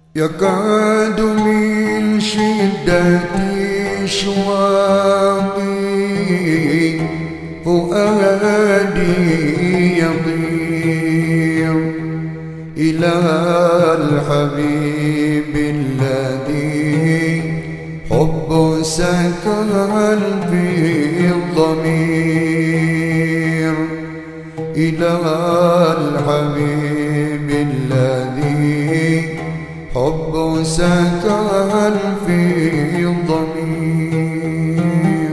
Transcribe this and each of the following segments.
يكاد من شدة شواقي فؤادي يطير إلى الحبيب الذي حب سكن في الضمير، إلى الحبيب الذي حب سكن في الضمير.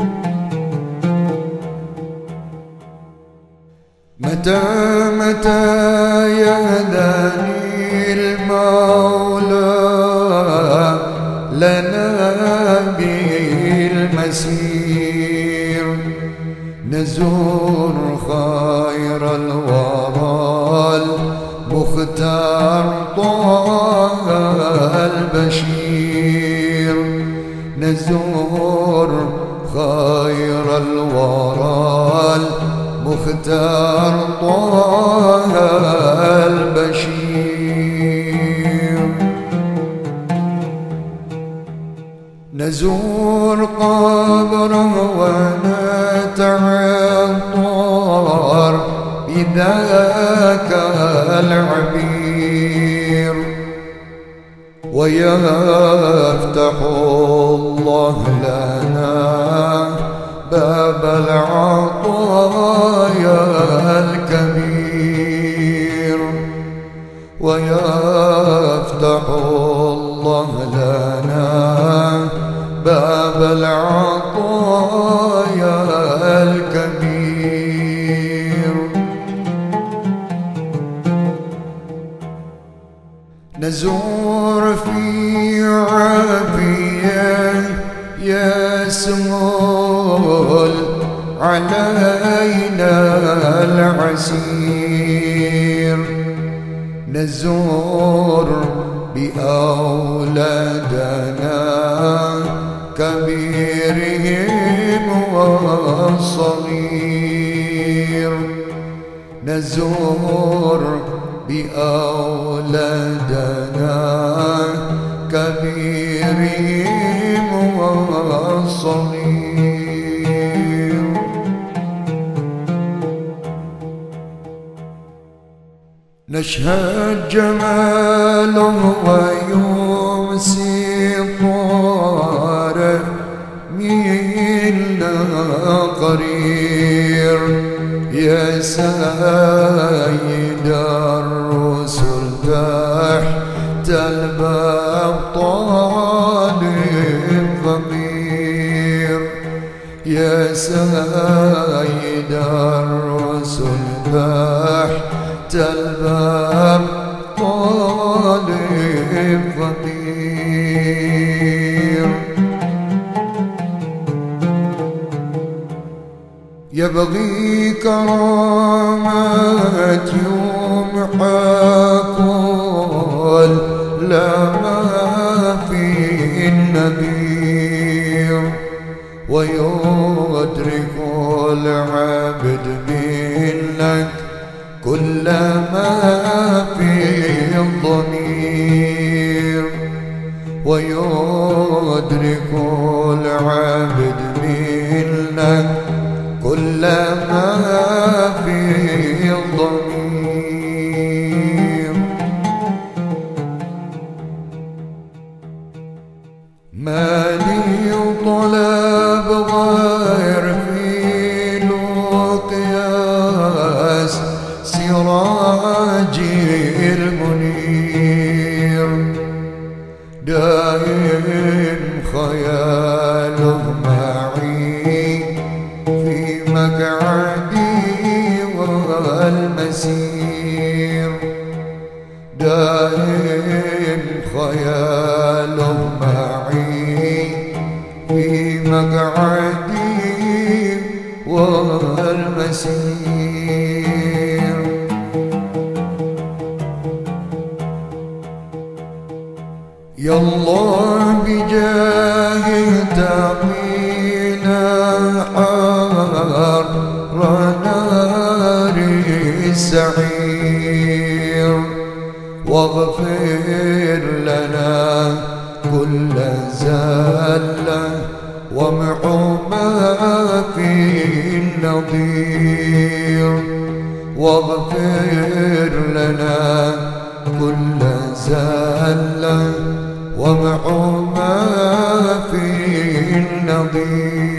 متى يهداني المولى لنا بالمسير، نزور خير الورى المختار طه البشير، نزور خير الورى المختار طه البشير، نزور قبره ونتعطر بذاك العبير، ويفتح الله لنا باب العطايا الكبير، ويفتح الله لنا باب العطايا الكبير. نزور في عافية يسهل علينا العسير، نزور بأولادنا كبيرهم والصغير، نزور بأولادنا كبيرهم والصغير. نشهد جماله ويمسي طارق منا قرير، يا سيد الرسل تحت الباب طالب فقير، يا سيد الرسل تحت الباب طالب فقير، يبغي كرامة يمحى كل ما في النذير، ويدرك العبد منك كل ما في الضمير، ويدرك العبد منك كل ما في الضمير. ما لي طلب غير في لقياس سراجي المنير، دائم خياله معي في مقعدي والمسير، دائم خياله معي في مقعدي والمسير. يا الله بجاهه تقينا حار نار السعير، واغفر لنا كل زلة وامحو ما فيه النظير، واغفر لنا كل زلة وامحو ما فيه النظير.